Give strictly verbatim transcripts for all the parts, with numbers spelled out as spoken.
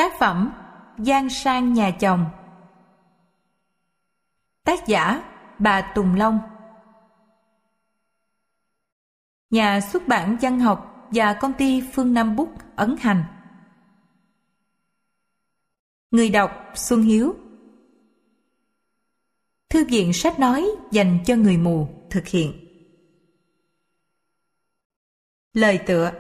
Tác phẩm Giang sang nhà chồng. Tác giả bà Tùng Long. Nhà xuất bản Văn học và công ty Phương Nam Book ấn hành. Người đọc Xuân Hiếu. Thư viện sách nói dành cho người mù thực hiện. Lời tựa.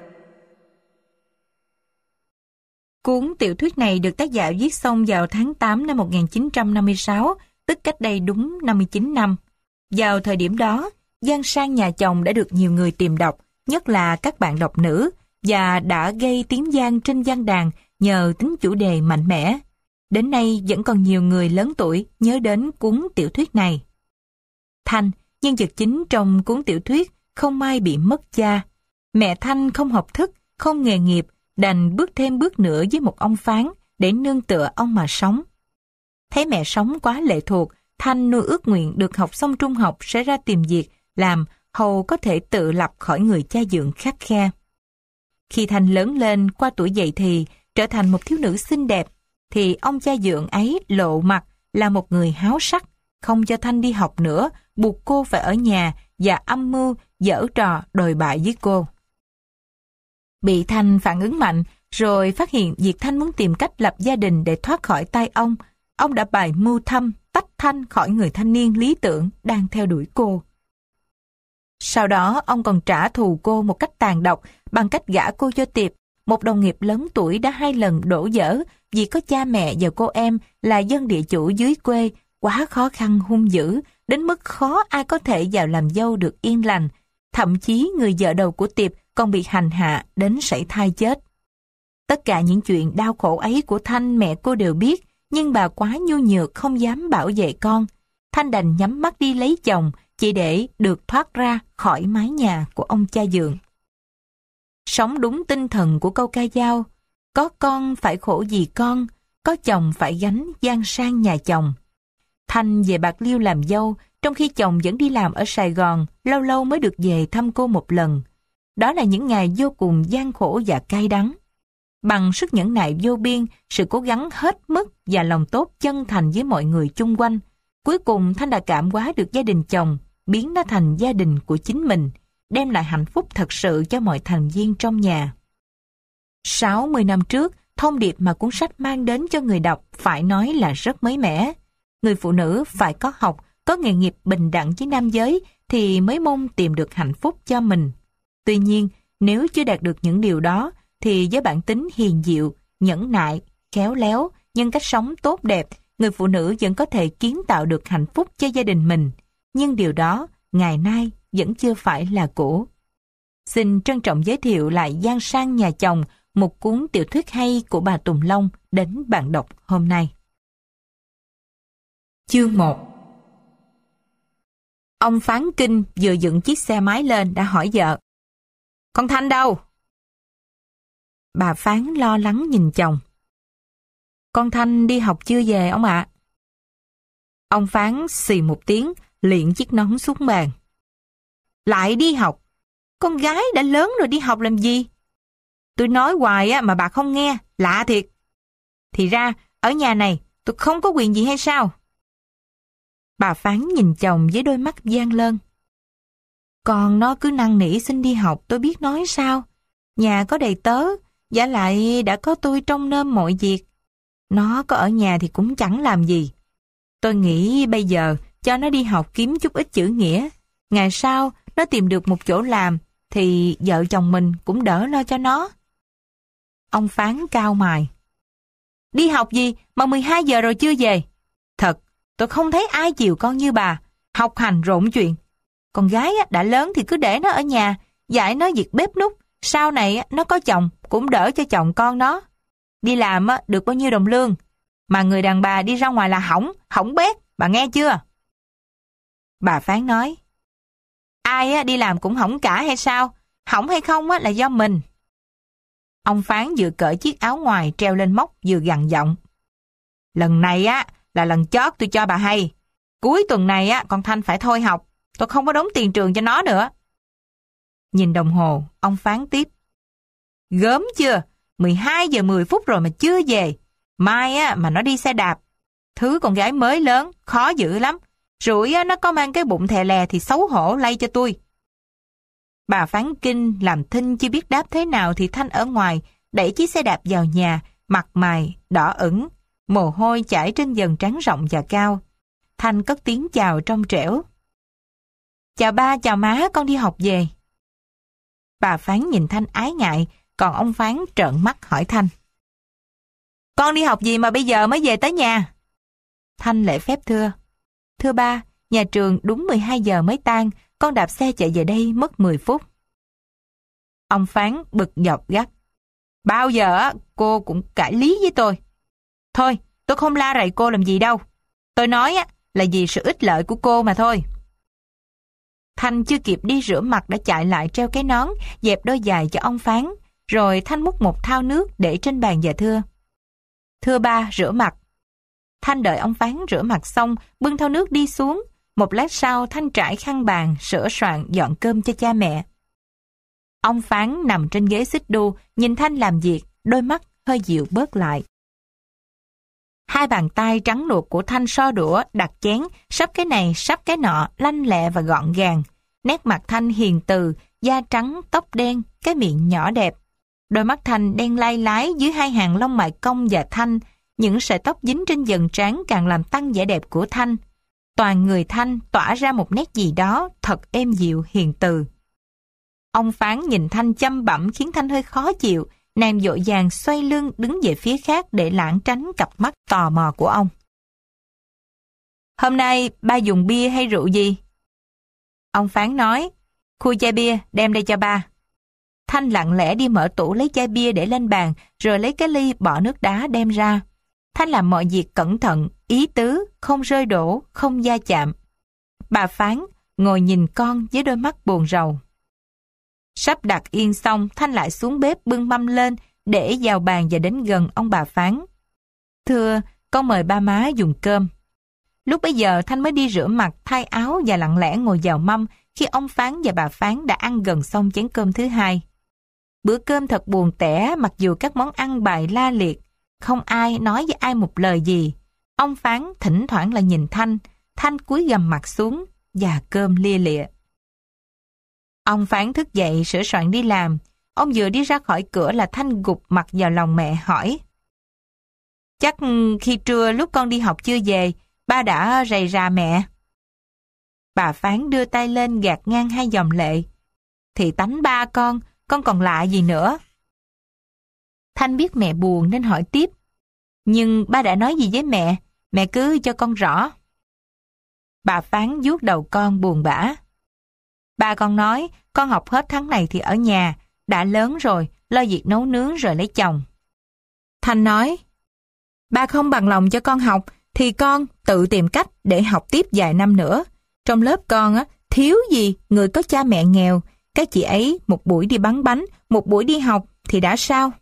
Cuốn tiểu thuyết này được tác giả viết xong vào tháng tám năm một nghìn chín trăm năm mươi sáu, tức cách đây đúng năm mươi chín năm. Vào thời điểm đó, Giang sang nhà chồng đã được nhiều người tìm đọc, nhất là các bạn đọc nữ, và đã gây tiếng vang trên văn đàn nhờ tính chủ đề mạnh mẽ. Đến nay vẫn còn nhiều người lớn tuổi nhớ đến cuốn tiểu thuyết này. Thanh, nhân vật chính trong cuốn tiểu thuyết, không may bị mất cha. Mẹ Thanh không học thức, không nghề nghiệp, đành bước thêm bước nữa với một ông phán để nương tựa ông mà sống. Thấy mẹ sống quá lệ thuộc, Thanh nuôi ước nguyện được học xong trung học sẽ ra tìm việc làm, hầu có thể tự lập khỏi người cha dượng khắt khe. Khi Thanh lớn lên qua tuổi dậy thì, trở thành một thiếu nữ xinh đẹp, thì ông cha dượng ấy lộ mặt là một người háo sắc, không cho Thanh đi học nữa, buộc cô phải ở nhà và âm mưu giở trò đồi bại với cô. Bị Thanh phản ứng mạnh, rồi phát hiện việc Thanh muốn tìm cách lập gia đình để thoát khỏi tay ông, ông đã bày mưu thâm tách Thanh khỏi người thanh niên lý tưởng đang theo đuổi cô. Sau đó, ông còn trả thù cô một cách tàn độc bằng cách gả cô cho Tiệp, một đồng nghiệp lớn tuổi đã hai lần đổ vỡ vì có cha mẹ và cô em là dân địa chủ dưới quê, quá khó khăn hung dữ, đến mức khó ai có thể vào làm dâu được yên lành. Thậm chí người vợ đầu của Tiệp còn bị hành hạ đến sảy thai chết. Tất cả những chuyện đau khổ ấy của Thanh mẹ cô đều biết, nhưng bà quá nhu nhược không dám bảo vệ con. Thanh đành nhắm mắt đi lấy chồng, chỉ để được thoát ra khỏi mái nhà của ông cha dượng. Sống đúng tinh thần của câu ca dao, có con phải khổ vì con, có chồng phải gánh giang sang nhà chồng. Thanh về Bạc Liêu làm dâu, trong khi chồng vẫn đi làm ở Sài Gòn, lâu lâu mới được về thăm cô một lần. Đó là những ngày vô cùng gian khổ và cay đắng. Bằng sức nhẫn nại vô biên, sự cố gắng hết mức và lòng tốt chân thành với mọi người chung quanh, cuối cùng Thanh đã cảm hóa được gia đình chồng, biến nó thành gia đình của chính mình, đem lại hạnh phúc thật sự cho mọi thành viên trong nhà. sáu mươi năm trước, thông điệp mà cuốn sách mang đến cho người đọc phải nói là rất mới mẻ. Người phụ nữ phải có học, có nghề nghiệp bình đẳng với nam giới thì mới mong tìm được hạnh phúc cho mình. Tuy nhiên, nếu chưa đạt được những điều đó, thì với bản tính hiền diệu, nhẫn nại, khéo léo, nhưng cách sống tốt đẹp, người phụ nữ vẫn có thể kiến tạo được hạnh phúc cho gia đình mình. Nhưng điều đó, ngày nay, vẫn chưa phải là cũ. Xin trân trọng giới thiệu lại Giang sang nhà chồng, một cuốn tiểu thuyết hay của bà Tùng Long đến bạn đọc hôm nay. Chương một. Ông Phán Kinh vừa dựng chiếc xe máy lên đã hỏi vợ: "Con Thanh đâu?" Bà Phán lo lắng nhìn chồng. "Con Thanh đi học chưa về ông ạ." Ông Phán xì một tiếng, liệng chiếc nón xuống bàn. "Lại đi học? Con gái đã lớn rồi đi học làm gì? Tôi nói hoài á mà bà không nghe, lạ thiệt. Thì ra, ở nhà này tôi không có quyền gì hay sao?" Bà Phán nhìn chồng với đôi mắt gian lơn. "Còn nó cứ năn nỉ xin đi học, tôi biết nói sao. Nhà có đầy tớ, vả lại đã có tôi trông nom mọi việc. Nó có ở nhà thì cũng chẳng làm gì. Tôi nghĩ bây giờ cho nó đi học kiếm chút ít chữ nghĩa. Ngày sau nó tìm được một chỗ làm thì vợ chồng mình cũng đỡ lo cho nó." Ông Phán cau mày. "Đi học gì mà mười hai giờ rồi chưa về? Thật, tôi không thấy ai chiều con như bà, học hành rộn chuyện. Con gái đã lớn thì cứ để nó ở nhà, dạy nó việc bếp núc, sau này nó có chồng cũng đỡ cho chồng con nó. Đi làm được bao nhiêu đồng lương, mà người đàn bà đi ra ngoài là hỏng, hỏng bét, bà nghe chưa?" Bà Phán nói: "Ai đi làm cũng hỏng cả hay sao? Hỏng hay không là do mình." Ông Phán vừa cởi chiếc áo ngoài treo lên móc vừa gằn giọng: "Lần này á là lần chót tôi cho bà hay. Cuối tuần này á con Thanh phải thôi học, tôi không có đóng tiền trường cho nó nữa." Nhìn đồng hồ, ông Phán tiếp: "Gớm chưa? mười hai giờ mười phút rồi mà chưa về. Mai á mà nó đi xe đạp, thứ con gái mới lớn, khó giữ lắm. Rủi á, nó có mang cái bụng thè lè thì xấu hổ lay cho tôi. Bà Phán Kinh làm thinh chưa biết đáp thế nào thì Thanh ở ngoài đẩy chiếc xe đạp vào nhà, mặt mày đỏ ửng, mồ hôi chảy trên dần trán rộng và cao. Thanh cất tiếng chào trong trẻo. Chào ba, chào má, con đi học về. Bà Phán nhìn Thanh ái ngại, còn ông Phán trợn mắt hỏi Thanh. Con đi học gì mà bây giờ mới về tới nhà? Thanh lễ phép thưa. Thưa ba, nhà trường đúng mười hai giờ mới tan, con đạp xe chạy về đây mất mười phút. Ông Phán bực dọc gắt. Bao giờ cô cũng cãi lý với tôi. Thôi, tôi không la rầy cô làm gì đâu. Tôi nói là vì sự ích lợi của cô mà thôi. Thanh chưa kịp đi rửa mặt đã chạy lại treo cái nón, dẹp đôi giày cho ông Phán, rồi Thanh múc một thau nước để trên bàn và thưa. Thưa ba, rửa mặt. Thanh đợi ông Phán rửa mặt xong, bưng thau nước đi xuống. Một lát sau, Thanh trải khăn bàn, sửa soạn, dọn cơm cho cha mẹ. Ông Phán nằm trên ghế xích đu, nhìn Thanh làm việc, đôi mắt hơi dịu bớt lại. Hai bàn tay trắng luộc của Thanh so đũa, đặt chén, sắp cái này, sắp cái nọ, lanh lẹ và gọn gàng. Nét mặt Thanh hiền từ, da trắng, tóc đen, cái miệng nhỏ đẹp. Đôi mắt Thanh đen lai lái dưới hai hàng lông mày cong và thanh, những sợi tóc dính trên dần trán càng làm tăng vẻ đẹp của Thanh. Toàn người Thanh tỏa ra một nét gì đó thật êm dịu hiền từ. Ông Phán nhìn Thanh chăm bẵm khiến Thanh hơi khó chịu, nàng vội vàng xoay lưng đứng về phía khác để lảng tránh cặp mắt tò mò của ông. Hôm nay ba dùng bia hay rượu gì? Ông Phán nói, khui chai bia đem đây cho ba. Thanh lặng lẽ đi mở tủ lấy chai bia để lên bàn, rồi lấy cái ly bỏ nước đá đem ra. Thanh làm mọi việc cẩn thận, ý tứ, không rơi đổ, không va chạm. Bà Phán ngồi nhìn con với đôi mắt buồn rầu. Sắp đặt yên xong, Thanh lại xuống bếp bưng mâm lên, để vào bàn và đến gần ông bà Phán. Thưa, con mời ba má dùng cơm. Lúc bấy giờ Thanh mới đi rửa mặt, thay áo và lặng lẽ ngồi vào mâm khi ông Phán và bà Phán đã ăn gần xong chén cơm thứ hai. Bữa cơm thật buồn tẻ mặc dù các món ăn bày la liệt, không ai nói với ai một lời gì. Ông Phán thỉnh thoảng lại nhìn Thanh, Thanh cúi gằm mặt xuống và cơm lia lịa. Ông Phán thức dậy sửa soạn đi làm. Ông vừa đi ra khỏi cửa là Thanh gục mặt vào lòng mẹ hỏi. Chắc khi trưa lúc con đi học chưa về, ba đã rầy rà mẹ. Bà Phán đưa tay lên gạt ngang hai dòng lệ. Thì tánh ba con, con còn lạ gì nữa? Thanh biết mẹ buồn nên hỏi tiếp. Nhưng ba đã nói gì với mẹ? Mẹ cứ cho con rõ. Bà Phán vuốt đầu con buồn bã. Ba con nói, con học hết tháng này thì ở nhà, đã lớn rồi, lo việc nấu nướng rồi lấy chồng. Thanh nói, ba không bằng lòng cho con học, thì con tự tìm cách để học tiếp vài năm nữa. Trong lớp con á, thiếu gì người có cha mẹ nghèo, các chị ấy một buổi đi bán bánh, một buổi đi học thì đã sao?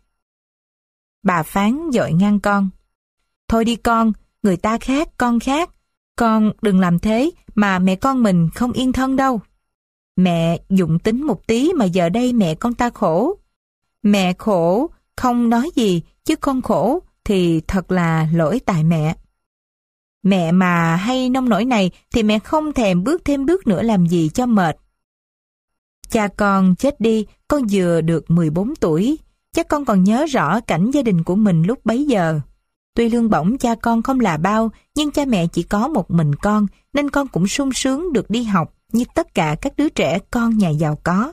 Bà Phán vội ngăn con. Thôi đi con, người ta khác, con khác. Con đừng làm thế mà mẹ con mình không yên thân đâu. Mẹ dụng tính một tí mà giờ đây mẹ con ta khổ. Mẹ khổ, không nói gì, chứ con khổ thì thật là lỗi tại mẹ. Mẹ mà hay nông nổi này thì mẹ không thèm bước thêm bước nữa làm gì cho mệt. Cha con chết đi, con vừa được mười bốn tuổi. Chắc con còn nhớ rõ cảnh gia đình của mình lúc bấy giờ. Tuy lương bổng cha con không là bao, nhưng cha mẹ chỉ có một mình con, nên con cũng sung sướng được đi học như tất cả các đứa trẻ con nhà giàu có.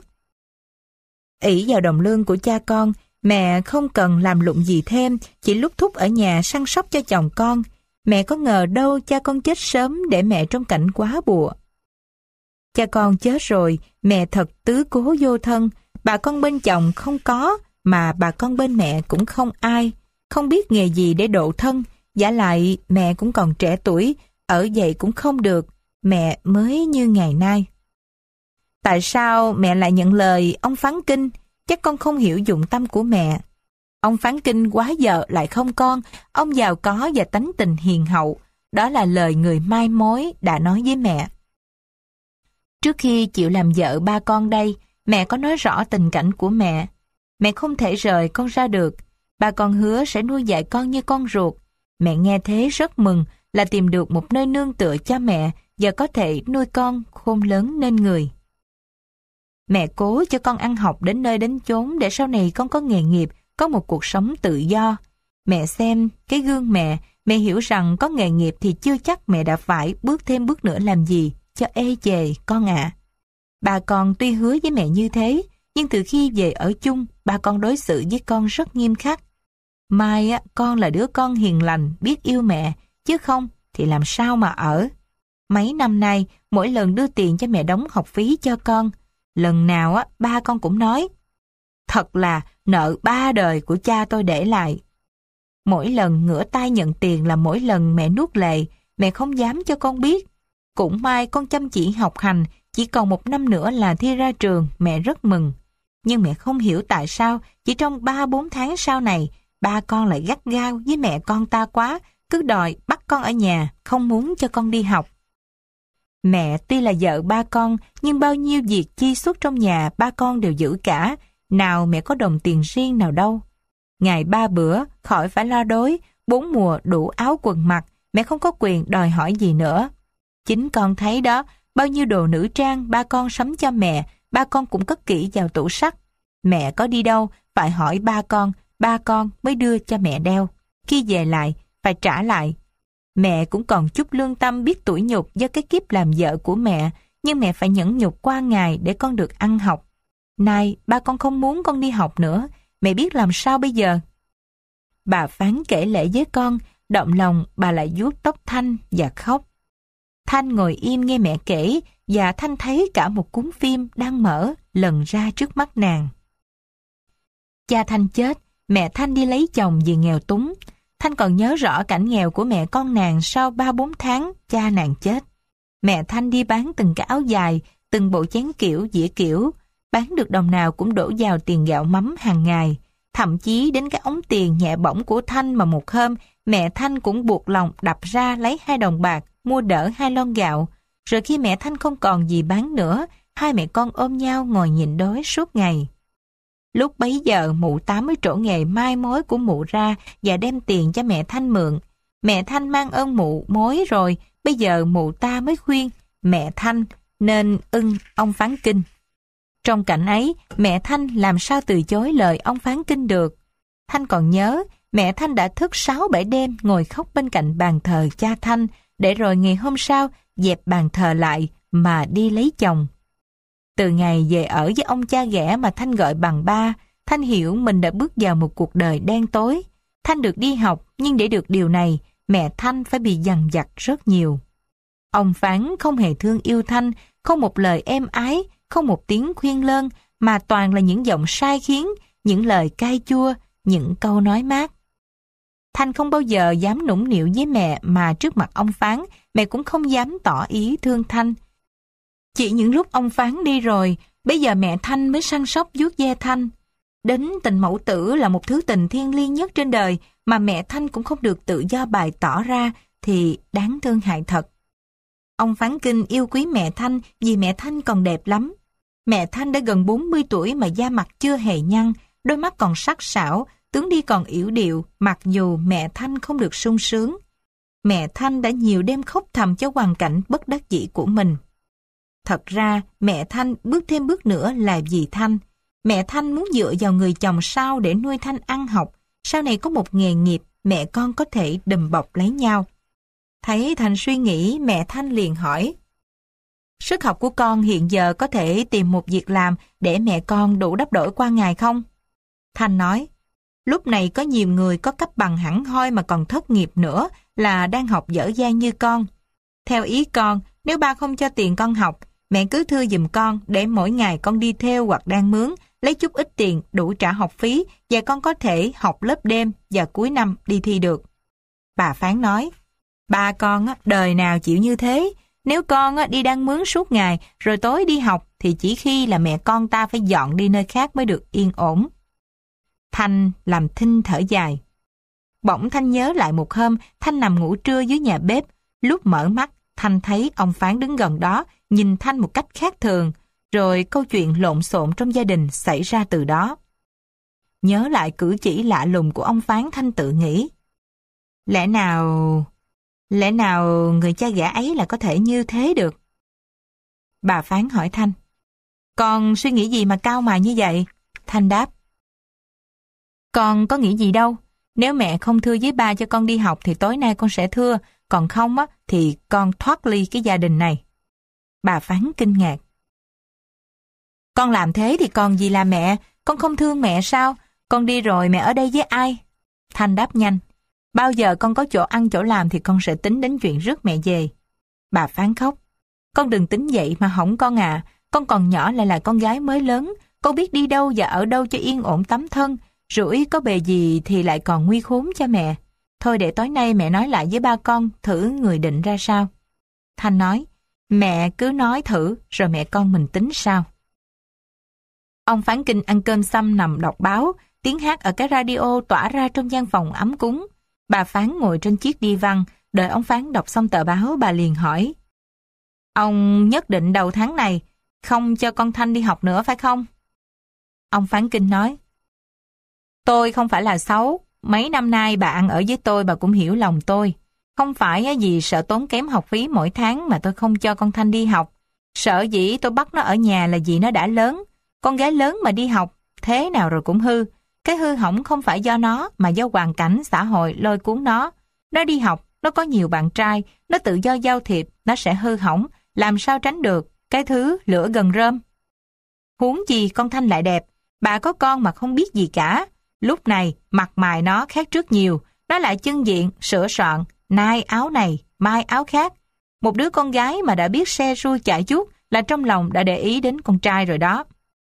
Ỷ vào đồng lương của cha con, mẹ không cần làm lụng gì thêm, chỉ lúc thúc ở nhà săn sóc cho chồng con. Mẹ có ngờ đâu cha con chết sớm để mẹ trong cảnh quá bùa. Cha con chết rồi, mẹ thật tứ cố vô thân, bà con bên chồng không có, mà bà con bên mẹ cũng không ai, không biết nghề gì để độ thân, vả lại mẹ cũng còn trẻ tuổi, ở vậy cũng không được, mẹ mới như ngày nay. Tại sao mẹ lại nhận lời ông Phán Kinh? Chắc con không hiểu dụng tâm của mẹ. Ông Phán Kinh quá vợ lại không con, ông giàu có và tánh tình hiền hậu, đó là lời người mai mối đã nói với mẹ. Trước khi chịu làm vợ ba con đây, mẹ có nói rõ tình cảnh của mẹ. Mẹ không thể rời con ra được. Ba con hứa sẽ nuôi dạy con như con ruột. Mẹ nghe thế rất mừng, là tìm được một nơi nương tựa cho mẹ và có thể nuôi con khôn lớn nên người. Mẹ cố cho con ăn học đến nơi đến chốn để sau này con có nghề nghiệp, có một cuộc sống tự do. Mẹ xem cái gương mẹ, mẹ hiểu rằng có nghề nghiệp thì chưa chắc mẹ đã phải bước thêm bước nữa làm gì cho ê chề con ạ. Ba con tuy hứa với mẹ như thế, nhưng từ khi về ở chung, ba con đối xử với con rất nghiêm khắc. Mai á, con là đứa con hiền lành, biết yêu mẹ, chứ không thì làm sao mà ở. Mấy năm nay, mỗi lần đưa tiền cho mẹ đóng học phí cho con, lần nào á ba con cũng nói, thật là nợ ba đời của cha tôi để lại. Mỗi lần ngửa tay nhận tiền là mỗi lần mẹ nuốt lệ, mẹ không dám cho con biết. Cũng may con chăm chỉ học hành, chỉ còn một năm nữa là thi ra trường, mẹ rất mừng. Nhưng mẹ không hiểu tại sao chỉ trong ba bốn tháng sau này, ba con lại gắt gao với mẹ con ta quá, cứ đòi bắt con ở nhà, không muốn cho con đi học. Mẹ tuy là vợ ba con, nhưng bao nhiêu việc chi xuất trong nhà ba con đều giữ cả, nào mẹ có đồng tiền riêng nào đâu. Ngày ba bữa, khỏi phải lo đói, bốn mùa đủ áo quần mặc, mẹ không có quyền đòi hỏi gì nữa. Chính con thấy đó, bao nhiêu đồ nữ trang ba con sắm cho mẹ, ba con cũng cất kỹ vào tủ sắt. Mẹ có đi đâu, phải hỏi ba con, ba con mới đưa cho mẹ đeo. Khi về lại, phải trả lại. Mẹ cũng còn chút lương tâm biết tủi nhục do cái kiếp làm vợ của mẹ, nhưng mẹ phải nhẫn nhục qua ngày để con được ăn học. Nay, ba con không muốn con đi học nữa, mẹ biết làm sao bây giờ? Bà Phán kể lể với con, động lòng bà lại vuốt tóc Thanh và khóc. Thanh ngồi im nghe mẹ kể, và Thanh thấy cả một cuốn phim đang mở lần ra trước mắt nàng. Cha Thanh chết, mẹ Thanh đi lấy chồng vì nghèo túng. Thanh còn nhớ rõ cảnh nghèo của mẹ con nàng sau ba bốn tháng cha nàng chết. Mẹ Thanh đi bán từng cái áo dài, từng bộ chén kiểu, dĩa kiểu, bán được đồng nào cũng đổ vào tiền gạo mắm hàng ngày. Thậm chí đến cái ống tiền nhẹ bỏng của Thanh mà một hôm mẹ Thanh cũng buộc lòng đập ra lấy hai đồng bạc mua đỡ hai lon gạo. Rồi khi mẹ Thanh không còn gì bán nữa, hai mẹ con ôm nhau ngồi nhịn đói suốt ngày. Lúc bấy giờ mụ Tám mới trổ nghề mai mối của mụ ra và đem tiền cho mẹ Thanh mượn. Mẹ Thanh mang ơn mụ mối rồi, bây giờ mụ ta mới khuyên mẹ Thanh nên ưng ông Phán Kinh. Trong cảnh ấy, mẹ Thanh làm sao từ chối lời ông Phán Kinh được. Thanh còn nhớ, mẹ Thanh đã thức sáu bảy đêm ngồi khóc bên cạnh bàn thờ cha Thanh, để rồi ngày hôm sau dẹp bàn thờ lại mà đi lấy chồng. Từ ngày về ở với ông cha ghẻ mà Thanh gọi bằng ba, Thanh hiểu mình đã bước vào một cuộc đời đen tối. Thanh được đi học, nhưng để được điều này, mẹ Thanh phải bị dằn vặt rất nhiều. Ông Phán không hề thương yêu Thanh, không một lời êm ái, không một tiếng khuyên lơn, mà toàn là những giọng sai khiến, những lời cay chua, những câu nói mát. Thanh không bao giờ dám nũng nịu với mẹ, mà trước mặt ông Phán, mẹ cũng không dám tỏ ý thương Thanh. Chỉ những lúc ông Phán đi rồi, bây giờ mẹ Thanh mới săn sóc vuốt ve Thanh. Đến tình mẫu tử là một thứ tình thiêng liêng nhất trên đời, mà mẹ Thanh cũng không được tự do bày tỏ ra, thì đáng thương hại thật. Ông Phán Kinh yêu quý mẹ Thanh vì mẹ Thanh còn đẹp lắm. Mẹ Thanh đã gần bốn mươi tuổi mà da mặt chưa hề nhăn, đôi mắt còn sắc sảo, tướng đi còn yểu điệu, mặc dù mẹ Thanh không được sung sướng. Mẹ Thanh đã nhiều đêm khóc thầm cho hoàn cảnh bất đắc dĩ của mình. Thật ra, mẹ Thanh bước thêm bước nữa là vì Thanh. Mẹ Thanh muốn dựa vào người chồng sau để nuôi Thanh ăn học, sau này có một nghề nghiệp, mẹ con có thể đùm bọc lấy nhau. Thấy Thanh suy nghĩ, mẹ Thanh liền hỏi: Sức học của con hiện giờ có thể tìm một việc làm để mẹ con đủ đắp đổi qua ngày không? Thanh nói: Lúc này có nhiều người có cấp bằng hẳn hoi mà còn thất nghiệp nữa là đang học dở dang như con. Theo ý con, nếu ba không cho tiền con học, mẹ cứ thưa giùm con để mỗi ngày con đi theo hoặc đang mướn, lấy chút ít tiền đủ trả học phí và con có thể học lớp đêm và cuối năm đi thi được. Bà Phán nói: Ba con đời nào chịu như thế. Nếu con đi đang mướn suốt ngày rồi tối đi học thì chỉ khi là mẹ con ta phải dọn đi nơi khác mới được yên ổn. Thanh làm thinh thở dài. Bỗng Thanh nhớ lại một hôm Thanh nằm ngủ trưa dưới nhà bếp. Lúc mở mắt, Thanh thấy ông Phán đứng gần đó, nhìn Thanh một cách khác thường. Rồi câu chuyện lộn xộn trong gia đình xảy ra từ đó. nhớ lại cử chỉ lạ lùng của ông Phán, Thanh tự nghĩ. Lẽ nào... Lẽ nào người cha ghẻ ấy là có thể như thế được? Bà Phán hỏi Thanh. Con suy nghĩ gì mà cao mày như vậy? Thanh đáp. Con có nghĩ gì đâu. Nếu mẹ không thưa với ba cho con đi học thì tối nay con sẽ thưa. Còn không á thì con thoát ly cái gia đình này. Bà Phán kinh ngạc. Con làm thế thì còn gì là mẹ? Con không thương mẹ sao? Con đi rồi mẹ ở đây với ai? Thanh đáp nhanh. Bao giờ con có chỗ ăn chỗ làm thì con sẽ tính đến chuyện rước mẹ về. Bà Phán khóc. Con đừng tính vậy mà hỏng con à. Con còn nhỏ lại là con gái mới lớn. Con biết đi đâu và ở đâu cho yên ổn tấm thân. Rủi có bề gì thì lại còn nguy khốn cho mẹ. Thôi để tối nay mẹ nói lại với ba con thử người định ra sao. Thanh nói. Mẹ cứ nói thử rồi mẹ con mình tính sao. Ông Phán Kinh ăn cơm xong nằm đọc báo. Tiếng hát ở cái radio tỏa ra trong gian phòng ấm cúng. Bà Phán ngồi trên chiếc đi văn. Đợi ông Phán đọc xong tờ báo bà liền hỏi. Ông nhất định đầu tháng này không cho con Thanh đi học nữa phải không? Ông Phán Kinh nói. Tôi không phải là xấu. Mấy năm nay bà ăn ở với tôi bà cũng hiểu lòng tôi. Không phải vì sợ tốn kém học phí mỗi tháng mà tôi không cho con Thanh đi học. Sợ dĩ tôi bắt nó ở nhà là vì nó đã lớn. Con gái lớn mà đi học, thế nào rồi cũng hư. Cái hư hỏng không phải do nó mà do hoàn cảnh xã hội lôi cuốn nó. Nó đi học, nó có nhiều bạn trai, nó tự do giao thiệp, nó sẽ hư hỏng. Làm sao tránh được cái thứ lửa gần rơm. Huống chi con Thanh lại đẹp. Bà có con mà không biết gì cả. Lúc này mặt mày nó khác trước nhiều. Nó lại chân diện, sửa soạn, nay áo này, mai áo khác. Một đứa con gái mà đã biết xe ru chạy chút là trong lòng đã để ý đến con trai rồi đó.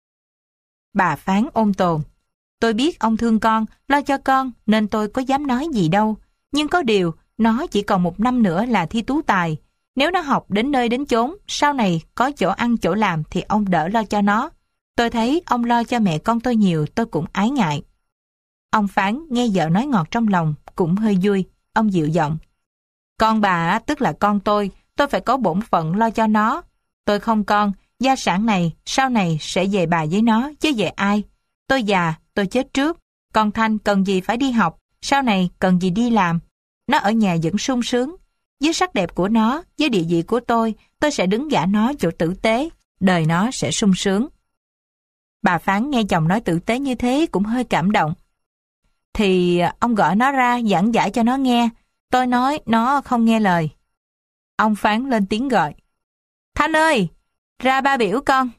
Bà Phán ôn tồn. Tôi biết ông thương con, lo cho con nên tôi có dám nói gì đâu. Nhưng có điều, nó chỉ còn một năm nữa là thi tú tài. Nếu nó học đến nơi đến chốn, sau này có chỗ ăn chỗ làm thì ông đỡ lo cho nó. Tôi thấy ông lo cho mẹ con tôi nhiều, tôi cũng ái ngại. Ông Phán nghe vợ nói ngọt trong lòng, cũng hơi vui. Ông dịu giọng. Con bà tức là con tôi, tôi phải có bổn phận lo cho nó. Tôi không con, gia sản này sau này sẽ về bà với nó, chứ về ai. Tôi già, tôi chết trước. Con Thanh cần gì phải đi học, sau này cần gì đi làm. Nó ở nhà vẫn sung sướng. Với sắc đẹp của nó, với địa vị của tôi, tôi sẽ đứng gả nó chỗ tử tế. Đời nó sẽ sung sướng. Bà Phán nghe chồng nói tử tế như thế cũng hơi cảm động. Thì ông gọi nó ra giảng giải cho nó nghe. Tôi nói nó không nghe lời. Ông Phán lên tiếng gọi. Thanh ơi, ra ba biểu con.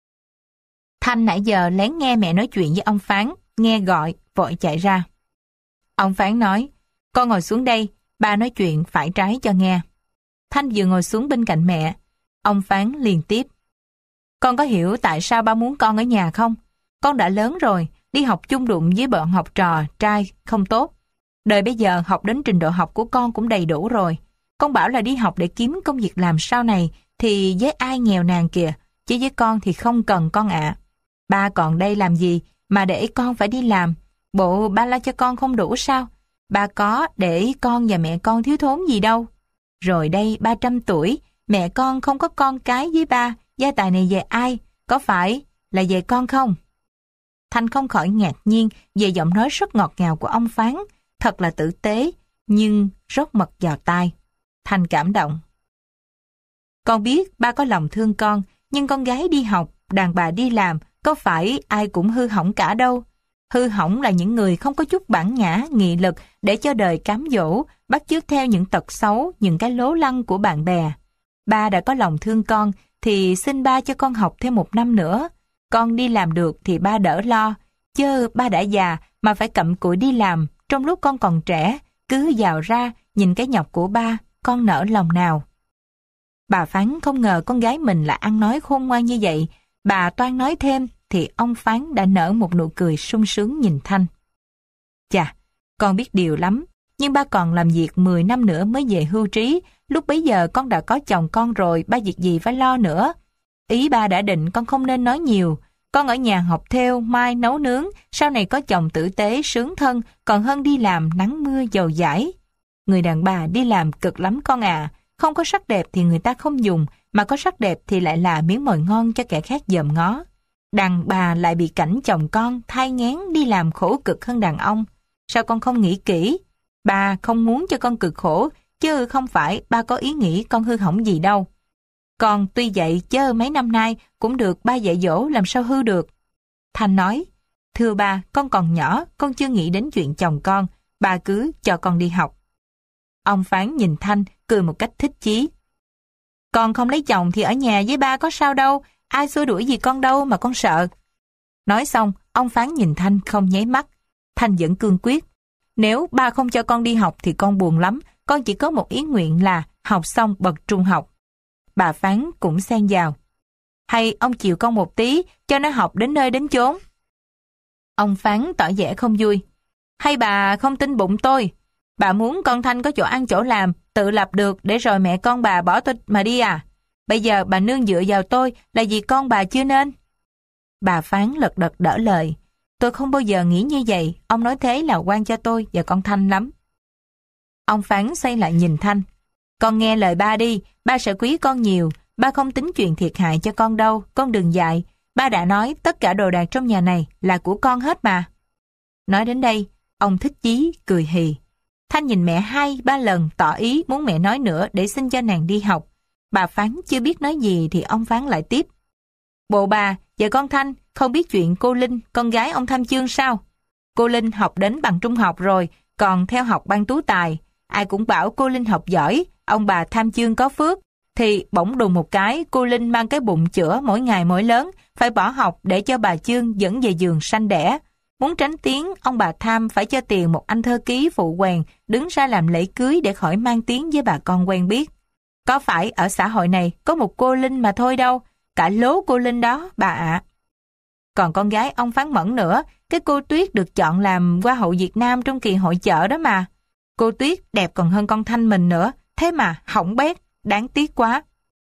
Thanh nãy giờ lén nghe mẹ nói chuyện với ông Phán, nghe gọi, vội chạy ra. Ông Phán nói, con ngồi xuống đây, ba nói chuyện phải trái cho nghe. Thanh vừa ngồi xuống bên cạnh mẹ, ông Phán liền tiếp. Con có hiểu tại sao ba muốn con ở nhà không? Con đã lớn rồi, đi học chung đụng với bọn học trò, trai, không tốt. Đời bây giờ học đến trình độ học của con cũng đầy đủ rồi. Con bảo là đi học để kiếm công việc làm sau này, thì với ai nghèo nàn kìa, chứ với con thì không cần con ạ. Ba còn đây làm gì mà để con phải đi làm? Bộ ba lo cho con không đủ sao? Ba có để con và mẹ con thiếu thốn gì đâu. Rồi đây ba trăm tuổi, mẹ con không có con cái với ba, gia tài này về ai? Có phải là về con không? Thanh không khỏi ngạc nhiên về giọng nói rất ngọt ngào của ông Phán, thật là tử tế, nhưng rót mật vào tai. Thanh cảm động. Con biết ba có lòng thương con, nhưng con gái đi học, đàn bà đi làm, có phải ai cũng hư hỏng cả đâu. Hư hỏng là những người không có chút bản ngã, nghị lực để cho đời cám dỗ, bắt chước theo những tật xấu, những cái lố lăng của bạn bè. Ba đã có lòng thương con, thì xin ba cho con học thêm một năm nữa. Con đi làm được thì ba đỡ lo, chứ ba đã già mà phải cặm cụi đi làm, trong lúc con còn trẻ, cứ vào ra, nhìn cái nhọc của ba, con nỡ lòng nào. Bà Phán không ngờ con gái mình lại ăn nói khôn ngoan như vậy. Bà toan nói thêm, thì ông Phán đã nở một nụ cười sung sướng nhìn Thanh. Chà, con biết điều lắm, nhưng ba còn làm việc mười năm nữa mới về hưu trí, lúc bấy giờ con đã có chồng con rồi, ba việc gì phải lo nữa. Ý ba đã định con không nên nói nhiều, con ở nhà học thêu, mai nấu nướng, sau này có chồng tử tế, sướng thân, còn hơn đi làm nắng mưa dầu dãi. Người đàn bà đi làm cực lắm con à, không có sắc đẹp thì người ta không dùng, mà có sắc đẹp thì lại là miếng mồi ngon cho kẻ khác dòm ngó. Đàn bà lại bị cảnh chồng con thai nghén đi làm khổ cực hơn đàn ông. Sao con không nghĩ kỹ? Bà không muốn cho con cực khổ, chứ không phải ba có ý nghĩ con hư hỏng gì đâu. Con tuy vậy chớ mấy năm nay cũng được ba dạy dỗ, làm sao hư được. Thanh nói, thưa ba, con còn nhỏ, con chưa nghĩ đến chuyện chồng con, ba cứ cho con đi học. Ông Phán nhìn Thanh, cười một cách thích chí. Con không lấy chồng thì ở nhà với ba có sao đâu, ai xua đuổi gì con đâu mà con sợ. Nói xong, ông Phán nhìn Thanh không nháy mắt. Thanh vẫn cương quyết. Nếu ba không cho con đi học thì con buồn lắm, con chỉ có một ý nguyện là học xong bậc trung học. Bà Phán cũng xen vào. Hay ông chịu con một tí, cho nó học đến nơi đến chốn. Ông Phán tỏ vẻ không vui. Hay bà không tin bụng tôi? Bà muốn con Thanh có chỗ ăn chỗ làm, tự lập được để rồi mẹ con bà bỏ tôi mà đi à? Bây giờ bà nương dựa vào tôi là vì con bà chưa nên. Bà Phán lật đật đỡ lời. Tôi không bao giờ nghĩ như vậy, ông nói thế là oan cho tôi và con Thanh lắm. Ông Phán xoay lại nhìn Thanh. Con nghe lời ba đi, ba sẽ quý con nhiều, ba không tính chuyện thiệt hại cho con đâu, con đừng dại. Ba đã nói tất cả đồ đạc trong nhà này là của con hết mà. Nói đến đây, ông Thích Chí cười hì. Thanh nhìn mẹ hai ba lần tỏ ý muốn mẹ nói nữa để xin cho nàng đi học. Bà Phán chưa biết nói gì thì ông Phán lại tiếp. Bộ bà và con Thanh không biết chuyện cô Linh, con gái ông Tham Chương sao? Cô Linh học đến bằng trung học rồi, còn theo học ban tú tài. Ai cũng bảo cô Linh học giỏi, ông bà Tham Chương có phước. Thì bỗng đùng một cái, cô Linh mang cái bụng chữa mỗi ngày mỗi lớn, phải bỏ học để cho bà Chương dẫn về giường sanh đẻ. Muốn tránh tiếng, ông bà Tham phải cho tiền một anh thơ ký phụ quèn đứng ra làm lễ cưới để khỏi mang tiếng với bà con quen biết. Có phải ở xã hội này có một cô Linh mà thôi đâu, cả lố cô Linh đó bà ạ. Còn con gái ông Phán Mẫn nữa, cái cô Tuyết được chọn làm Hoa hậu Việt Nam trong kỳ hội chợ đó mà. Cô Tuyết đẹp còn hơn con Thanh mình nữa, thế mà hỏng bét, đáng tiếc quá.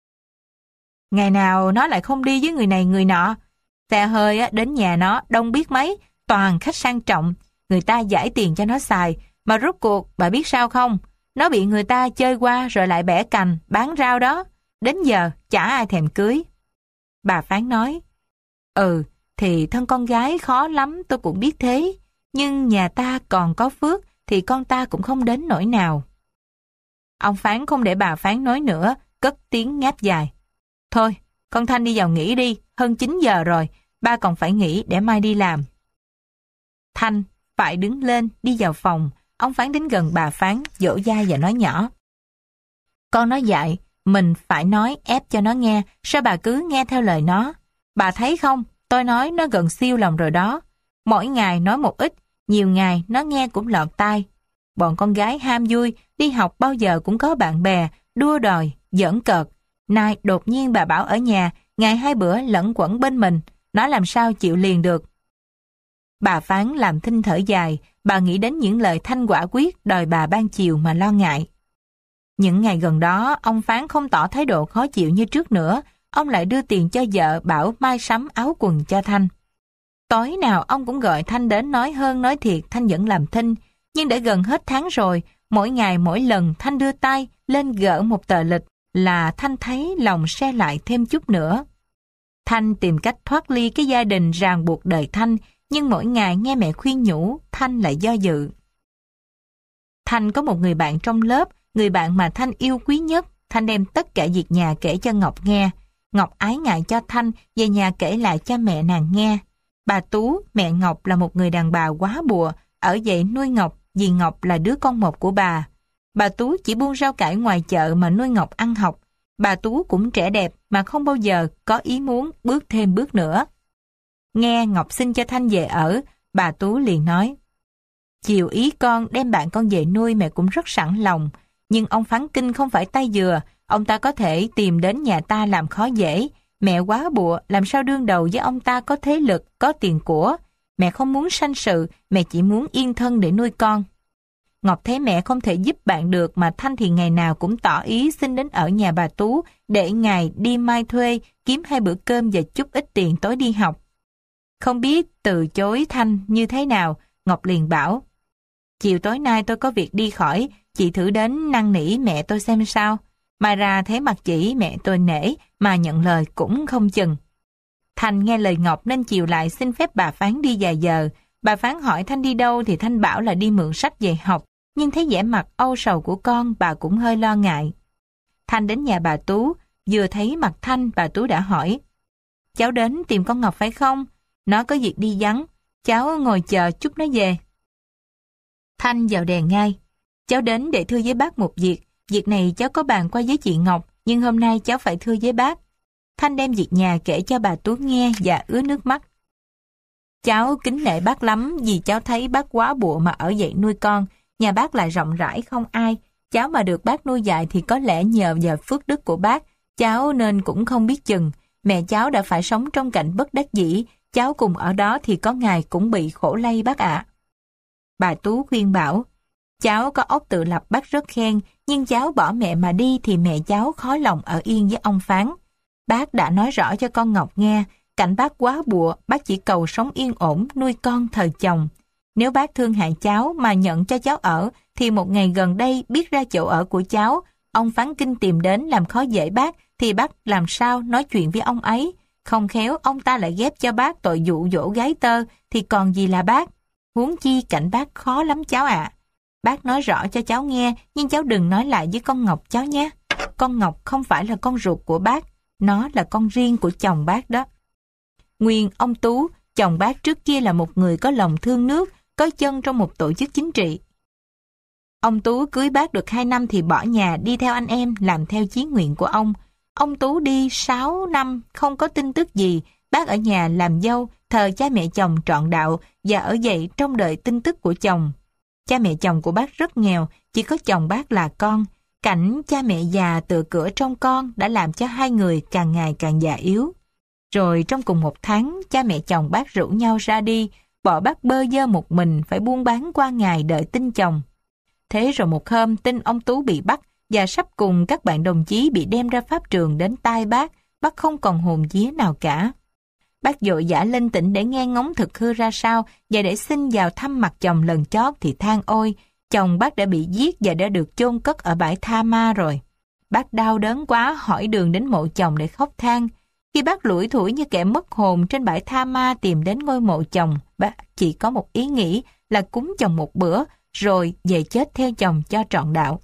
Ngày nào nó lại không đi với người này người nọ. Xe hơi á, đến nhà nó đông biết mấy, toàn khách sang trọng, người ta giải tiền cho nó xài, mà rốt cuộc bà biết sao không? Nó bị người ta chơi qua rồi lại bẻ cành, bán rau đó. Đến giờ chả ai thèm cưới. Bà Phán nói, ừ, thì thân con gái khó lắm tôi cũng biết thế, nhưng nhà ta còn có phước thì con ta cũng không đến nỗi nào. Ông Phán không để bà Phán nói nữa, cất tiếng ngáp dài. Thôi, con Thanh đi vào nghỉ đi, hơn chín giờ rồi, ba còn phải nghỉ để mai đi làm. Thanh phải đứng lên, đi vào phòng, ông Phán đến gần bà Phán, dỗ dai và nói nhỏ. Con nói dại, mình phải nói ép cho nó nghe, sao bà cứ nghe theo lời nó? Bà thấy không, tôi nói nó gần siêu lòng rồi đó. Mỗi ngày nói một ít, nhiều ngày nó nghe cũng lọt tai. Bọn con gái ham vui, đi học bao giờ cũng có bạn bè, đua đòi, giỡn cợt. Nay đột nhiên bà bảo ở nhà, ngày hai bữa lẫn quẩn bên mình, nó làm sao chịu liền được. Bà Phán làm thinh thở dài, bà nghĩ đến những lời Thanh quả quyết đòi bà ban chiều mà lo ngại. Những ngày gần đó, ông Phán không tỏ thái độ khó chịu như trước nữa, ông lại đưa tiền cho vợ bảo mai sắm áo quần cho Thanh. Tối nào ông cũng gọi Thanh đến nói hơn nói thiệt, Thanh vẫn làm thinh, nhưng để gần hết tháng rồi, mỗi ngày mỗi lần Thanh đưa tay lên gỡ một tờ lịch là Thanh thấy lòng se lại thêm chút nữa. Thanh tìm cách thoát ly cái gia đình ràng buộc đời Thanh, nhưng mỗi ngày nghe mẹ khuyên nhủ, Thanh lại do dự. Thanh có một người bạn trong lớp, người bạn mà Thanh yêu quý nhất. Thanh đem tất cả việc nhà kể cho Ngọc nghe. Ngọc ái ngại cho Thanh về nhà kể lại cho mẹ nàng nghe. Bà Tú, mẹ Ngọc là một người đàn bà quá bùa, ở vậy nuôi Ngọc vì Ngọc là đứa con một của bà. Bà Tú chỉ buôn rau cải ngoài chợ mà nuôi Ngọc ăn học. Bà Tú cũng trẻ đẹp mà không bao giờ có ý muốn bước thêm bước nữa. Nghe Ngọc xin cho Thanh về ở, bà Tú liền nói, chiều ý con đem bạn con về nuôi mẹ cũng rất sẵn lòng, nhưng ông Phán Kinh không phải tay dừa, ông ta có thể tìm đến nhà ta làm khó dễ. Mẹ quá bụa, làm sao đương đầu với ông ta có thế lực, có tiền của. Mẹ không muốn sanh sự, mẹ chỉ muốn yên thân để nuôi con. Ngọc thấy mẹ không thể giúp bạn được mà Thanh thì ngày nào cũng tỏ ý xin đến ở nhà bà Tú để ngày đi mai thuê, kiếm hai bữa cơm và chút ít tiền tối đi học. Không biết từ chối Thanh như thế nào, Ngọc liền bảo, chiều tối nay tôi có việc đi khỏi, chị thử đến năn nỉ mẹ tôi xem sao. Mai ra thấy mặt chỉ mẹ tôi nể mà nhận lời cũng không chừng. Thanh nghe lời Ngọc nên chiều lại xin phép bà Phán đi vài giờ. Bà Phán hỏi Thanh đi đâu thì Thanh bảo là đi mượn sách về học, nhưng thấy vẻ mặt âu sầu của con, bà cũng hơi lo ngại. Thanh đến nhà bà Tú, vừa thấy mặt Thanh, bà Tú đã hỏi: "Cháu đến tìm con Ngọc phải không? Nó có việc đi vắng, cháu ngồi chờ chút nó về." Thanh vào đèn ngay: "Cháu đến để thưa với bác một việc, việc này cháu có bàn qua với chị Ngọc, nhưng hôm nay cháu phải thưa với bác." Thanh đem việc nhà kể cho bà Tú nghe và ứa nước mắt. "Cháu kính nể bác lắm vì cháu thấy bác quá bụa mà ở dậy nuôi con, nhà bác lại rộng rãi không ai, cháu mà được bác nuôi dạy thì có lẽ nhờ vào phước đức của bác, cháu nên cũng không biết chừng. Mẹ cháu đã phải sống trong cảnh bất đắc dĩ, cháu cùng ở đó thì có ngày cũng bị khổ lây bác ạ." Bà Tú khuyên bảo: "Cháu có óc tự lập bác rất khen, nhưng cháu bỏ mẹ mà đi thì mẹ cháu khó lòng ở yên với ông Phán. Bác đã nói rõ cho con Ngọc nghe, cảnh bác quá bụa, bác chỉ cầu sống yên ổn, nuôi con thờ chồng. Nếu bác thương hại cháu mà nhận cho cháu ở, thì một ngày gần đây biết ra chỗ ở của cháu, ông Phán Kinh tìm đến làm khó dễ bác, thì bác làm sao nói chuyện với ông ấy? Không khéo ông ta lại ghép cho bác tội dụ dỗ gái tơ, thì còn gì là bác? Huống chi cảnh bác khó lắm cháu ạ. Bác nói rõ cho cháu nghe, nhưng cháu đừng nói lại với con Ngọc cháu nhé. Con Ngọc không phải là con ruột của bác, nó là con riêng của chồng bác đó." Nguyên ông Tú, chồng bác trước kia là một người có lòng thương nước, có chân trong một tổ chức chính trị. Ông Tú cưới bác được hai năm thì bỏ nhà đi theo anh em làm theo chí nguyện của ông. Ông Tú đi sáu năm không có tin tức gì, bác ở nhà làm dâu, thờ cha mẹ chồng trọn đạo và ở dậy trong đợi tin tức của chồng. Cha mẹ chồng của bác rất nghèo, chỉ có chồng bác là con. Cảnh cha mẹ già tựa cửa trong con đã làm cho hai người càng ngày càng già yếu. Rồi trong cùng một tháng, cha mẹ chồng bác rủ nhau ra đi, bỏ bác bơ vơ một mình phải buôn bán qua ngày đợi tin chồng. Thế rồi một hôm tin ông Tú bị bắt và sắp cùng các bạn đồng chí bị đem ra pháp trường đến tai bác, bác không còn hồn vía nào cả. Bác vội vã lên tỉnh để nghe ngóng thực hư ra sao và để xin vào thăm mặt chồng lần chót thì than ôi, chồng bác đã bị giết và đã được chôn cất ở bãi Tha Ma rồi. Bác đau đớn quá hỏi đường đến mộ chồng để khóc than. Khi bác lủi thủi như kẻ mất hồn trên bãi Tha Ma tìm đến ngôi mộ chồng, bác chỉ có một ý nghĩ là cúng chồng một bữa rồi về chết theo chồng cho trọn đạo.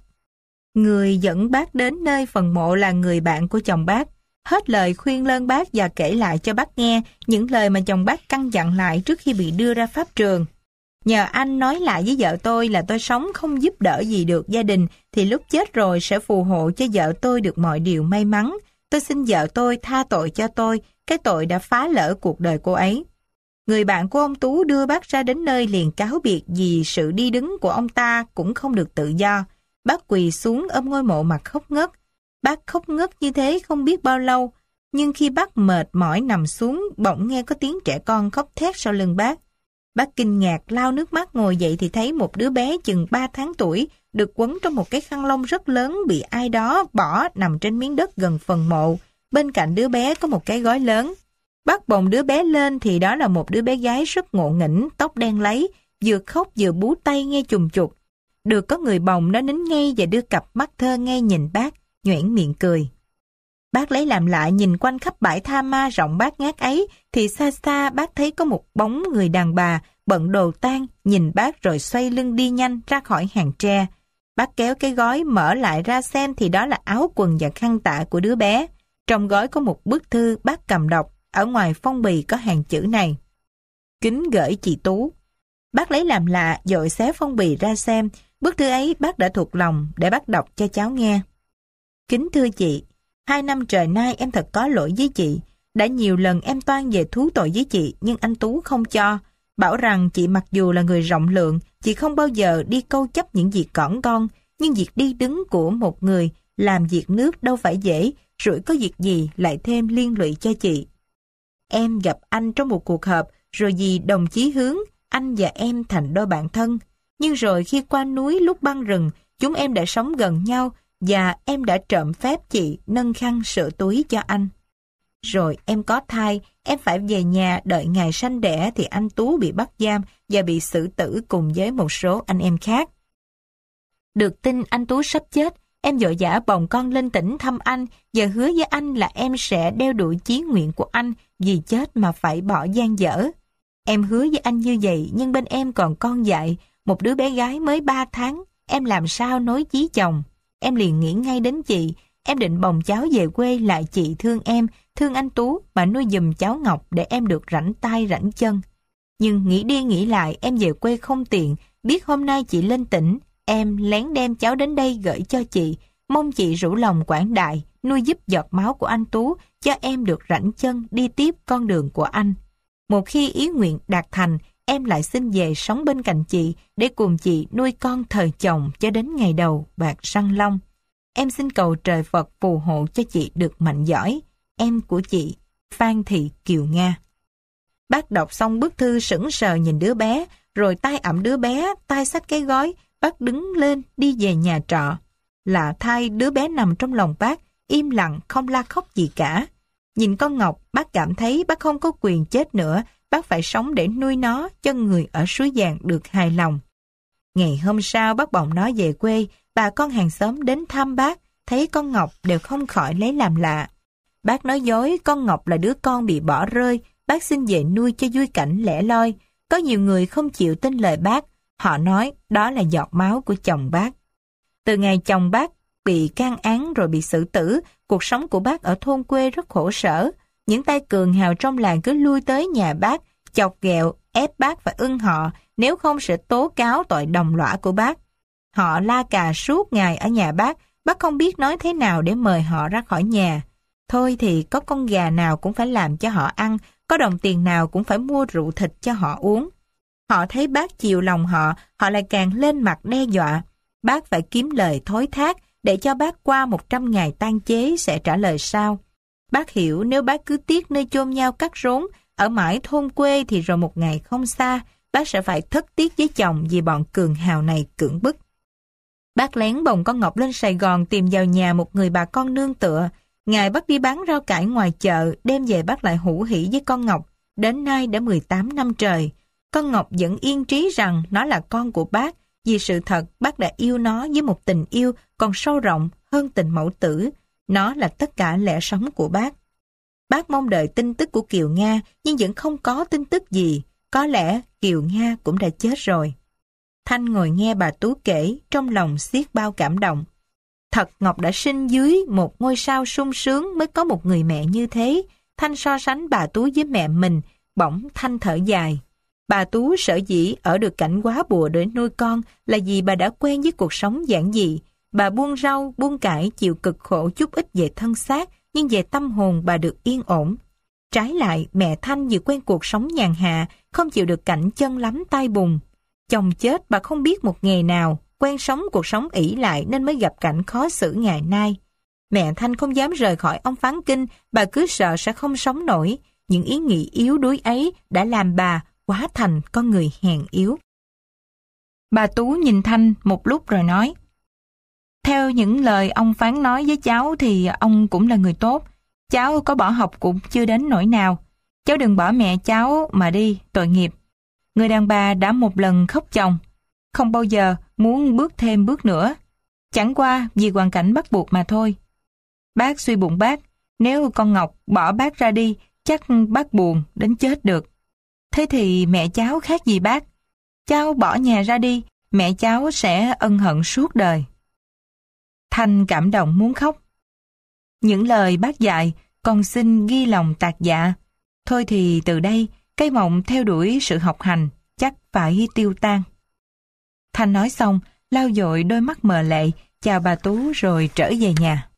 Người dẫn bác đến nơi phần mộ là người bạn của chồng bác. Hết lời khuyên lơn bác và kể lại cho bác nghe những lời mà chồng bác căn dặn lại trước khi bị đưa ra pháp trường. Nhờ anh nói lại với vợ tôi là tôi sống không giúp đỡ gì được gia đình thì lúc chết rồi sẽ phù hộ cho vợ tôi được mọi điều may mắn. Tôi xin vợ tôi tha tội cho tôi, cái tội đã phá lỡ cuộc đời cô ấy. Người bạn của ông Tú đưa bác ra đến nơi liền cáo biệt vì sự đi đứng của ông ta cũng không được tự do. Bác quỳ xuống ôm ngôi mộ mặt khóc ngất. Bác khóc ngất như thế không biết bao lâu, nhưng khi bác mệt mỏi nằm xuống, bỗng nghe có tiếng trẻ con khóc thét sau lưng bác. Bác kinh ngạc lau nước mắt ngồi dậy thì thấy một đứa bé chừng ba tháng tuổi được quấn trong một cái khăn lông rất lớn bị ai đó bỏ nằm trên miếng đất gần phần mộ. Bên cạnh đứa bé có một cái gói lớn. Bác bồng đứa bé lên thì đó là một đứa bé gái rất ngộ nghĩnh, tóc đen láy, vừa khóc vừa bú tay nghe chùng chục. Được có người bồng nó nín ngay và đưa cặp mắt thơ ngây nhìn bác, nhoẻn miệng cười. Bác lấy làm lạ nhìn quanh khắp bãi Tha Ma rộng bát ngát ấy thì xa xa bác thấy có một bóng người đàn bà bận đồ tang nhìn bác rồi xoay lưng đi nhanh ra khỏi hàng tre. Bác kéo cái gói mở lại ra xem thì đó là áo quần và khăn tạ của đứa bé. Trong gói có một bức thư bác cầm đọc, ở ngoài phong bì có hàng chữ này: "Kính gửi chị Tú." Bác lấy làm lạ dội xé phong bì ra xem, bức thư ấy bác đã thuộc lòng để bác đọc cho cháu nghe. "Kính thưa chị, hai năm trời nay em thật có lỗi với chị. Đã nhiều lần em toan về thú tội với chị nhưng anh Tú không cho. Bảo rằng chị mặc dù là người rộng lượng, chị không bao giờ đi câu chấp những việc cỏn con, nhưng việc đi đứng của một người làm việc nước đâu phải dễ, rủi có việc gì lại thêm liên lụy cho chị. Em gặp anh trong một cuộc họp, rồi vì đồng chí hướng, anh và em thành đôi bạn thân. Nhưng rồi khi qua núi lúc băng rừng, chúng em đã sống gần nhau và em đã trộm phép chị nâng khăn sửa túi cho anh. Rồi em có thai, em phải về nhà đợi ngày sanh đẻ thì anh Tú bị bắt giam và bị xử tử cùng với một số anh em khác. Được tin anh Tú sắp chết, em vội vã bồng con lên tỉnh thăm anh và hứa với anh là em sẽ đeo đuổi chí nguyện của anh vì chết mà phải bỏ dang dở. Em hứa với anh như vậy, nhưng bên em còn con dại, một đứa bé gái mới ba tháng, em làm sao nối chí chồng. Em liền nghĩ ngay đến chị, em định bồng cháu về quê lại chị thương em, thương anh Tú mà nuôi giùm cháu Ngọc để em được rảnh tay rảnh chân. Nhưng nghĩ đi nghĩ lại em về quê không tiện, biết hôm nay chị lên tỉnh, em lén đem cháu đến đây gửi cho chị, mong chị rủ lòng quảng đại, nuôi giúp giọt máu của anh Tú, cho em được rảnh chân đi tiếp con đường của anh. Một khi ý nguyện đạt thành, em lại xin về sống bên cạnh chị để cùng chị nuôi con thời chồng cho đến ngày đầu bạc răng long. Em xin cầu trời Phật phù hộ cho chị được mạnh giỏi. Em của chị, Phan Thị Kiều Nga. Bác đọc xong bức thư sững sờ nhìn đứa bé, rồi tay ẵm đứa bé, tay xách cái gói, bác đứng lên đi về nhà trọ. Lạ thay đứa bé nằm trong lòng bác, im lặng không la khóc gì cả. Nhìn con Ngọc, bác cảm thấy bác không có quyền chết nữa, bác phải sống để nuôi nó cho người ở Suối Vàng được hài lòng. Ngày hôm sau bác bồng nó về quê, bà con hàng xóm đến thăm bác, thấy con Ngọc đều không khỏi lấy làm lạ. Bác nói dối con Ngọc là đứa con bị bỏ rơi, bác xin về nuôi cho vui cảnh lẻ loi. Có nhiều người không chịu tin lời bác, họ nói đó là giọt máu của chồng bác. Từ ngày chồng bác bị can án rồi bị xử tử, cuộc sống của bác ở thôn quê rất khổ sở. Những tay cường hào trong làng cứ lui tới nhà bác, chọc ghẹo, ép bác phải ưng họ, nếu không sẽ tố cáo tội đồng lõa của bác. Họ la cà suốt ngày ở nhà bác, bác không biết nói thế nào để mời họ ra khỏi nhà. Thôi thì có con gà nào cũng phải làm cho họ ăn, có đồng tiền nào cũng phải mua rượu thịt cho họ uống. Họ thấy bác chiều lòng họ, họ lại càng lên mặt đe dọa. Bác phải kiếm lời thối thác để cho bác qua một trăm ngày tang chế sẽ trả lời sao. Bác hiểu nếu bác cứ tiếc nơi chôn nhau cắt rốn, ở mãi thôn quê thì rồi một ngày không xa, bác sẽ phải thất tiếc với chồng vì bọn cường hào này cưỡng bức. Bác lén bồng con Ngọc lên Sài Gòn tìm vào nhà một người bà con nương tựa. Ngày bác đi bán rau cải ngoài chợ, đêm về bác lại hủ hỉ với con Ngọc. Đến nay đã mười tám năm trời. Con Ngọc vẫn yên trí rằng nó là con của bác, vì sự thật bác đã yêu nó với một tình yêu còn sâu rộng hơn tình mẫu tử. Nó là tất cả lẽ sống của bác. Bác mong đợi tin tức của Kiều Nga, nhưng vẫn không có tin tức gì. Có lẽ Kiều Nga cũng đã chết rồi. Thanh ngồi nghe bà Tú kể, trong lòng xiết bao cảm động. Thật Ngọc đã sinh dưới một ngôi sao sung sướng mới có một người mẹ như thế. Thanh so sánh bà Tú với mẹ mình, bỗng Thanh thở dài. Bà Tú sở dĩ ở được cảnh quá bùa để nuôi con là vì bà đã quen với cuộc sống giản dị. Bà buông rau, buông cải, chịu cực khổ chút ít về thân xác, nhưng về tâm hồn bà được yên ổn. Trái lại, mẹ Thanh vì quen cuộc sống nhàn hạ, không chịu được cảnh chân lắm tay bùn. Chồng chết bà không biết một ngày nào, quen sống cuộc sống ỷ lại nên mới gặp cảnh khó xử ngày nay. Mẹ Thanh không dám rời khỏi ông Phán Kinh, bà cứ sợ sẽ không sống nổi. Những ý nghĩ yếu đuối ấy đã làm bà hóa thành con người hèn yếu. Bà Tú nhìn Thanh một lúc rồi nói, theo những lời ông Phán nói với cháu thì ông cũng là người tốt. Cháu có bỏ học cũng chưa đến nỗi nào. Cháu đừng bỏ mẹ cháu mà đi, tội nghiệp. Người đàn bà đã một lần khóc chồng, không bao giờ muốn bước thêm bước nữa. Chẳng qua vì hoàn cảnh bắt buộc mà thôi. Bác suy bụng bác, nếu con Ngọc bỏ bác ra đi, chắc bác buồn đến chết được. Thế thì mẹ cháu khác gì bác? Cháu bỏ nhà ra đi, mẹ cháu sẽ ân hận suốt đời. Thanh cảm động muốn khóc. Những lời bác dạy, con xin ghi lòng tạc dạ. Thôi thì từ đây, cái mộng theo đuổi sự học hành chắc phải tiêu tan. Thanh nói xong, lau dội đôi mắt mờ lệ, chào bà Tú rồi trở về nhà.